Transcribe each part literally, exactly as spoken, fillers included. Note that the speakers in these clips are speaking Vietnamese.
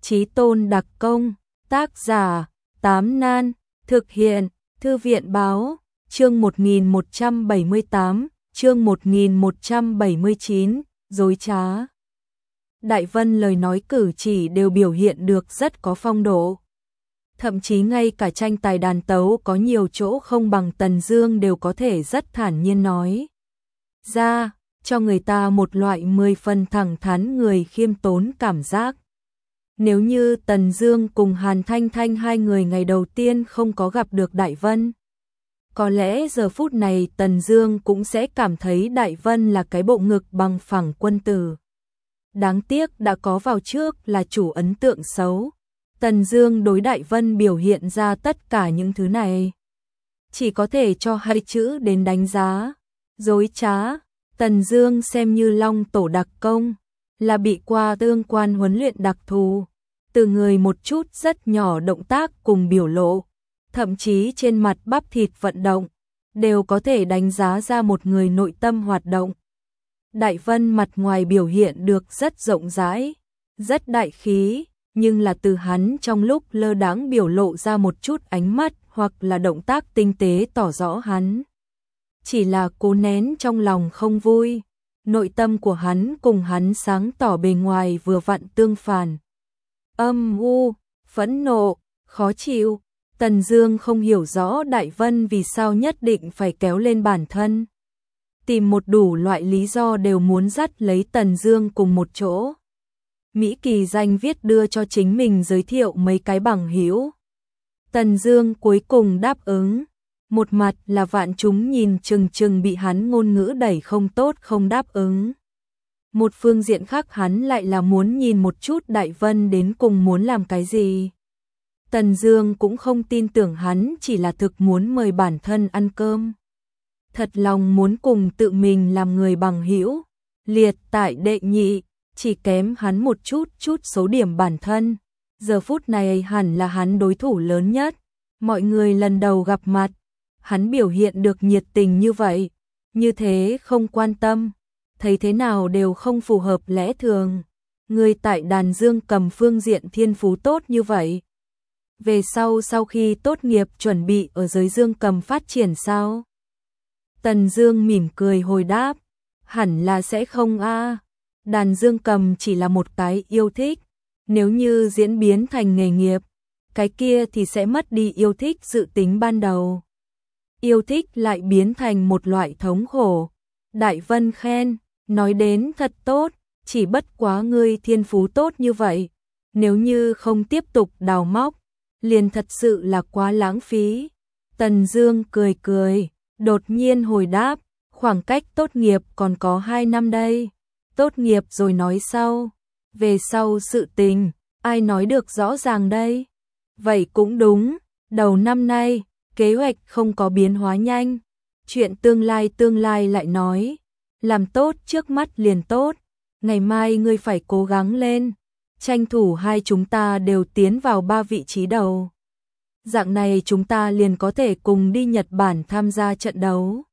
Chí tôn đặc công, tác giả, Tám Nan, thực hiện, Thư viện báo, chương một nghìn một trăm bảy mươi tám, chương một nghìn một trăm bảy mươi chín, dối trá. Đại Vân lời nói cử chỉ đều biểu hiện được rất có phong độ. Thậm chí ngay cả tranh tài đàn tấu có nhiều chỗ không bằng Tần Dương đều có thể rất thản nhiên nói ra, cho người ta một loại mười phần thẳng thắn người khiêm tốn cảm giác. Nếu như Tần Dương cùng Hàn Thanh Thanh hai người ngày đầu tiên không có gặp được Đại Vân, có lẽ giờ phút này Tần Dương cũng sẽ cảm thấy Đại Vân là cái bộ ngực bằng phẳng quân tử. Đáng tiếc đã có vào trước là chủ ấn tượng xấu. Tần Dương đối Đại Vân biểu hiện ra tất cả những thứ này, chỉ có thể cho hai chữ đến đánh giá, dối trá. Tần Dương xem như Long tổ đặc công, là bị qua tương quan huấn luyện đặc thù, từ người một chút rất nhỏ động tác cùng biểu lộ, thậm chí trên mặt bắp thịt vận động, đều có thể đánh giá ra một người nội tâm hoạt động. Đại Vân mặt ngoài biểu hiện được rất rộng rãi, rất đại khí, nhưng là từ hắn trong lúc lơ đãng biểu lộ ra một chút ánh mắt hoặc là động tác tinh tế tỏ rõ hắn chỉ là cố nén trong lòng không vui. Nội tâm của hắn cùng hắn sáng tỏ bề ngoài vừa vặn tương phản. Âm u, phẫn nộ, khó chịu. Tần Dương không hiểu rõ Đại Vân vì sao nhất định phải kéo lên bản thân. Tìm một đủ loại lý do đều muốn dắt lấy Tần Dương cùng một chỗ. Mỹ kỳ danh viết đưa cho chính mình giới thiệu mấy cái bằng hữu. Tần Dương cuối cùng đáp ứng. Một mặt là vạn chúng nhìn chừng chừng bị hắn ngôn ngữ đẩy không tốt không đáp ứng. Một phương diện khác hắn lại là muốn nhìn một chút Đại Vân đến cùng muốn làm cái gì. Tần Dương cũng không tin tưởng hắn chỉ là thực muốn mời bản thân ăn cơm. Thật lòng muốn cùng tự mình làm người bằng hữu, liệt tại đệ nhị, chỉ kém hắn một chút chút số điểm bản thân. Giờ phút này hẳn là hắn đối thủ lớn nhất. Mọi người lần đầu gặp mặt, hắn biểu hiện được nhiệt tình như vậy, như thế không quan tâm, thấy thế nào đều không phù hợp lẽ thường. Người tại đàn dương cầm phương diện thiên phú tốt như vậy, về sau sau khi tốt nghiệp chuẩn bị ở giới dương cầm phát triển sao? Tần Dương mỉm cười hồi đáp, hẳn là sẽ không a. Đàn dương cầm chỉ là một cái yêu thích, nếu như diễn biến thành nghề nghiệp, cái kia thì sẽ mất đi yêu thích dự tính ban đầu. Yêu thích lại biến thành một loại thống khổ. Đại Vân khen, nói đến thật tốt, chỉ bất quá ngươi thiên phú tốt như vậy, nếu như không tiếp tục đào móc, liền thật sự là quá lãng phí. Tần Dương cười cười, đột nhiên hồi đáp, khoảng cách tốt nghiệp còn có hai năm đây, tốt nghiệp rồi nói sau, về sau sự tình, ai nói được rõ ràng đây. Vậy cũng đúng, đầu năm nay, kế hoạch không có biến hóa nhanh, chuyện tương lai tương lai lại nói, làm tốt trước mắt liền tốt, ngày mai ngươi phải cố gắng lên, tranh thủ hai chúng ta đều tiến vào ba vị trí đầu. Dạng này chúng ta liền có thể cùng đi Nhật Bản tham gia trận đấu.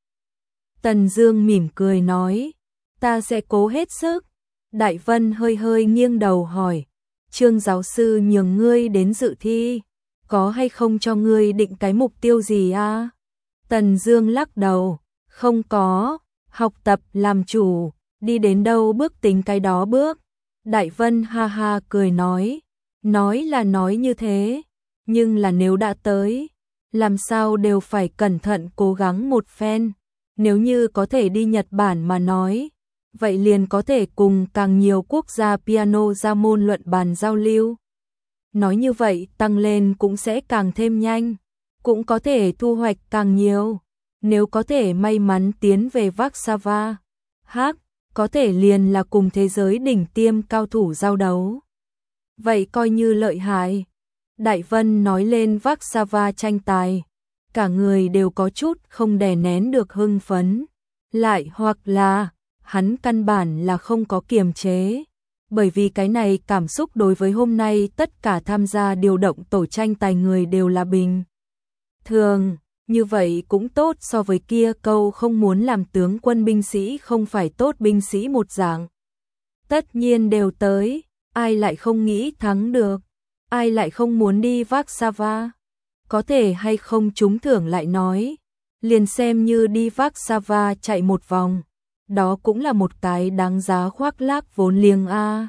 Tần Dương mỉm cười nói, ta sẽ cố hết sức. Đại Vân hơi hơi nghiêng đầu hỏi, Trương giáo sư nhường ngươi đến dự thi, có hay không cho ngươi định cái mục tiêu gì a? À? Tần Dương lắc đầu, không có, học tập làm chủ, đi đến đâu bước tính cái đó bước. Đại Vân ha ha cười nói, nói là nói như thế, nhưng là nếu đã tới, làm sao đều phải cẩn thận cố gắng một phen. Nếu như có thể đi Nhật Bản mà nói, vậy liền có thể cùng càng nhiều quốc gia piano ra môn luận bàn giao lưu. Nói như vậy tăng lên cũng sẽ càng thêm nhanh, cũng có thể thu hoạch càng nhiều. Nếu có thể may mắn tiến về Warsaw, hắc, có thể liền là cùng thế giới đỉnh tiêm cao thủ giao đấu. Vậy coi như lợi hại. Đại Vân nói lên Warsaw tranh tài, cả người đều có chút không đè nén được hưng phấn. Lại hoặc là, hắn căn bản là không có kiềm chế. Bởi vì cái này cảm xúc đối với hôm nay tất cả tham gia điều động tổ tranh tài người đều là bình thường, như vậy cũng tốt so với kia câu không muốn làm tướng quân binh sĩ không phải tốt binh sĩ một dạng. Tất nhiên đều tới, ai lại không nghĩ thắng được, ai lại không muốn đi Warsaw. Có thể hay không trúng thưởng lại nói, liền xem như đi Warsaw chạy một vòng, đó cũng là một cái đáng giá khoác lác vốn liếng a.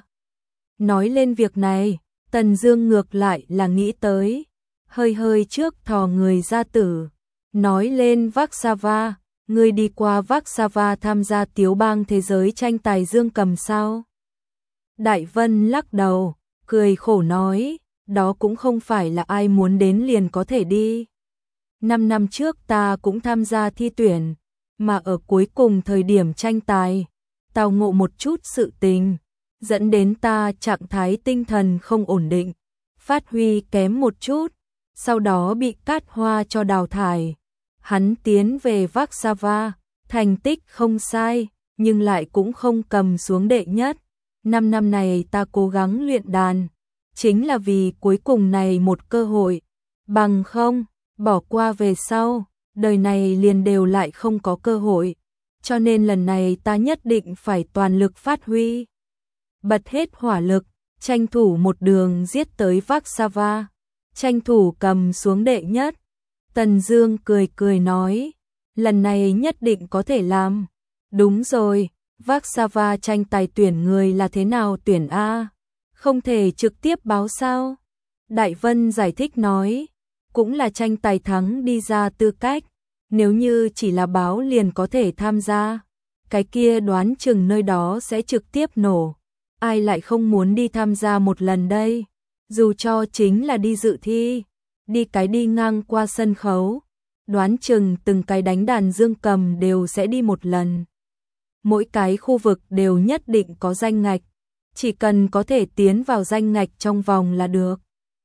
Nói lên việc này, Tần Dương ngược lại là nghĩ tới, hơi hơi trước thò người ra tử, nói lên Warsaw, ngươi đi qua Warsaw tham gia Tiếu bang thế giới tranh tài dương cầm sao? Đại Vân lắc đầu, cười khổ nói, đó cũng không phải là ai muốn đến liền có thể đi. Năm năm trước ta cũng tham gia thi tuyển, mà ở cuối cùng thời điểm tranh tài, tao ngộ một chút sự tình, dẫn đến ta trạng thái tinh thần không ổn định, phát huy kém một chút, sau đó bị Cát Hoa cho đào thải. Hắn tiến về Warsaw, thành tích không sai, nhưng lại cũng không cầm xuống đệ nhất. Năm năm này ta cố gắng luyện đàn, chính là vì cuối cùng này một cơ hội, bằng không, bỏ qua về sau, đời này liền đều lại không có cơ hội, cho nên lần này ta nhất định phải toàn lực phát huy. Bật hết hỏa lực, tranh thủ một đường giết tới Warsaw, tranh thủ cầm xuống đệ nhất. Tần Dương cười cười nói, lần này nhất định có thể làm. Đúng rồi, Warsaw tranh tài tuyển người là thế nào tuyển a? Không thể trực tiếp báo sao? Đại Vân giải thích nói, cũng là tranh tài thắng đi ra tư cách, nếu như chỉ là báo liền có thể tham gia, cái kia đoán chừng nơi đó sẽ trực tiếp nổ. Ai lại không muốn đi tham gia một lần đây, dù cho chính là đi dự thi, đi cái đi ngang qua sân khấu, đoán chừng từng cái đánh đàn dương cầm đều sẽ đi một lần. Mỗi cái khu vực đều nhất định có danh ngạch, chỉ cần có thể tiến vào danh ngạch trong vòng là được.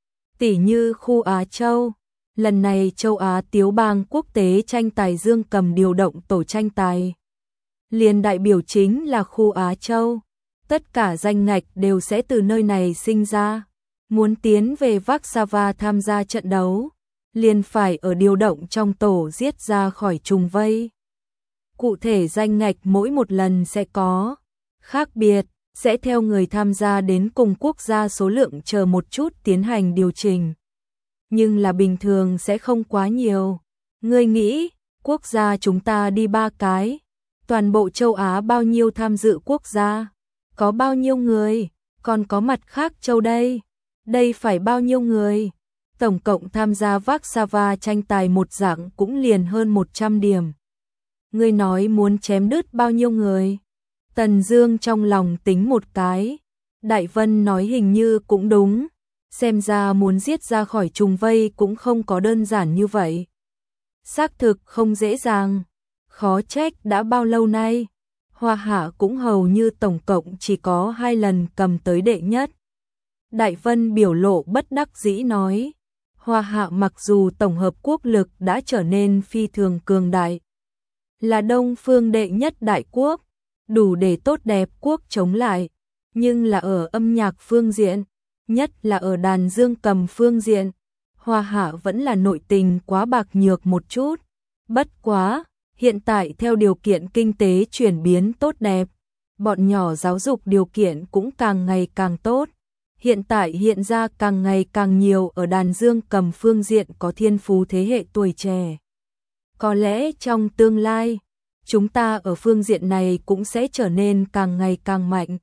Tỷ như khu Á Châu, lần này châu Á Tiếu bang quốc tế tranh tài dương cầm điều động tổ tranh tài. Liền đại biểu chính là khu Á Châu, tất cả danh ngạch đều sẽ từ nơi này sinh ra. Muốn tiến về Warsaw tham gia trận đấu, liền phải ở điều động trong tổ giết ra khỏi trùng vây. Cụ thể danh ngạch mỗi một lần sẽ có khác biệt, sẽ theo người tham gia đến cùng quốc gia số lượng chờ một chút tiến hành điều chỉnh. Nhưng là bình thường sẽ không quá nhiều. Ngươi nghĩ, quốc gia chúng ta đi ba cái, toàn bộ châu Á bao nhiêu tham dự quốc gia? Có bao nhiêu người? Còn có mặt khác châu đây? Đây phải bao nhiêu người? Tổng cộng tham gia Warsaw tranh tài một dạng cũng liền hơn một trăm điểm. Ngươi nói muốn chém đứt bao nhiêu người? Tần Dương trong lòng tính một cái. Đại Vân nói hình như cũng đúng. Xem ra muốn giết ra khỏi trùng vây cũng không có đơn giản như vậy. Xác thực không dễ dàng. Khó trách đã bao lâu nay, Hoa Hạ cũng hầu như tổng cộng chỉ có hai lần cầm tới đệ nhất. Đại Vân biểu lộ bất đắc dĩ nói, Hoa Hạ mặc dù tổng hợp quốc lực đã trở nên phi thường cường đại, là Đông phương đệ nhất đại quốc, đủ để tốt đẹp quốc chống lại, nhưng là ở âm nhạc phương diện, nhất là ở đàn dương cầm phương diện, Hoa Hạ vẫn là nội tình quá bạc nhược một chút. Bất quá, hiện tại theo điều kiện kinh tế chuyển biến tốt đẹp, bọn nhỏ giáo dục điều kiện cũng càng ngày càng tốt. Hiện tại hiện ra càng ngày càng nhiều ở đàn dương cầm phương diện có thiên phú thế hệ tuổi trẻ. Có lẽ trong tương lai, chúng ta ở phương diện này cũng sẽ trở nên càng ngày càng mạnh.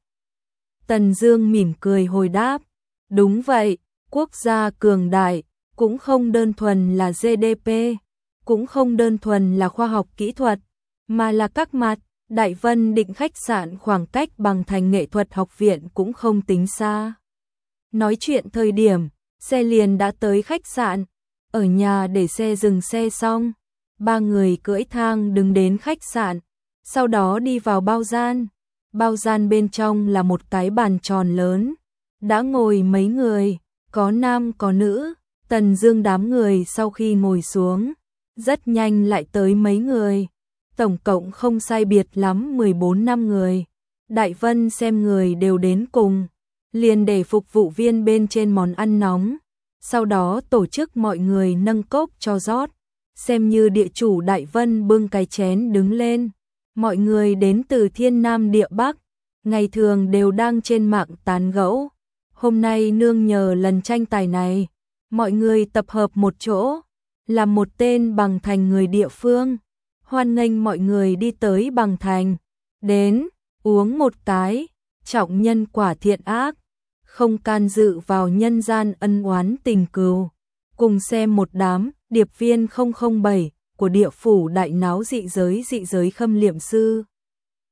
Tần Dương mỉm cười hồi đáp, đúng vậy, quốc gia cường đại, cũng không đơn thuần là giê đê pê, cũng không đơn thuần là khoa học kỹ thuật, mà là các mặt. Đại Vân Định khách sạn khoảng cách bằng thành nghệ thuật học viện cũng không tính xa. Nói chuyện thời điểm, xe liền đã tới khách sạn, ở nhà để xe dừng xe xong, ba người cưỡi thang đứng đến khách sạn, sau đó đi vào bao gian. Bao gian bên trong là một cái bàn tròn lớn, đã ngồi mấy người, có nam có nữ. Tần Dương đám người sau khi ngồi xuống, rất nhanh lại tới mấy người, tổng cộng không sai biệt lắm mười bốn năm người. Đại Vân xem người đều đến cùng, liền để phục vụ viên bên trên món ăn nóng, sau đó tổ chức mọi người nâng cốc cho rót, xem như địa chủ. Đại Vân bưng cái chén đứng lên, mọi người đến từ thiên nam địa bắc, ngày thường đều đang trên mạng tán gẫu, Hôm nay nương nhờ lần tranh tài này, mọi người tập hợp một chỗ, làm một tên Bằng Thành người địa phương. Hoan nghênh mọi người đi tới Bằng Thành, đến, uống một cái, trọng nhân quả thiện ác, không can dự vào nhân gian ân oán tình cừu. Cùng xem một đám điệp viên không không bảy của địa phủ đại náo dị giới dị giới Khâm Liệm Sư.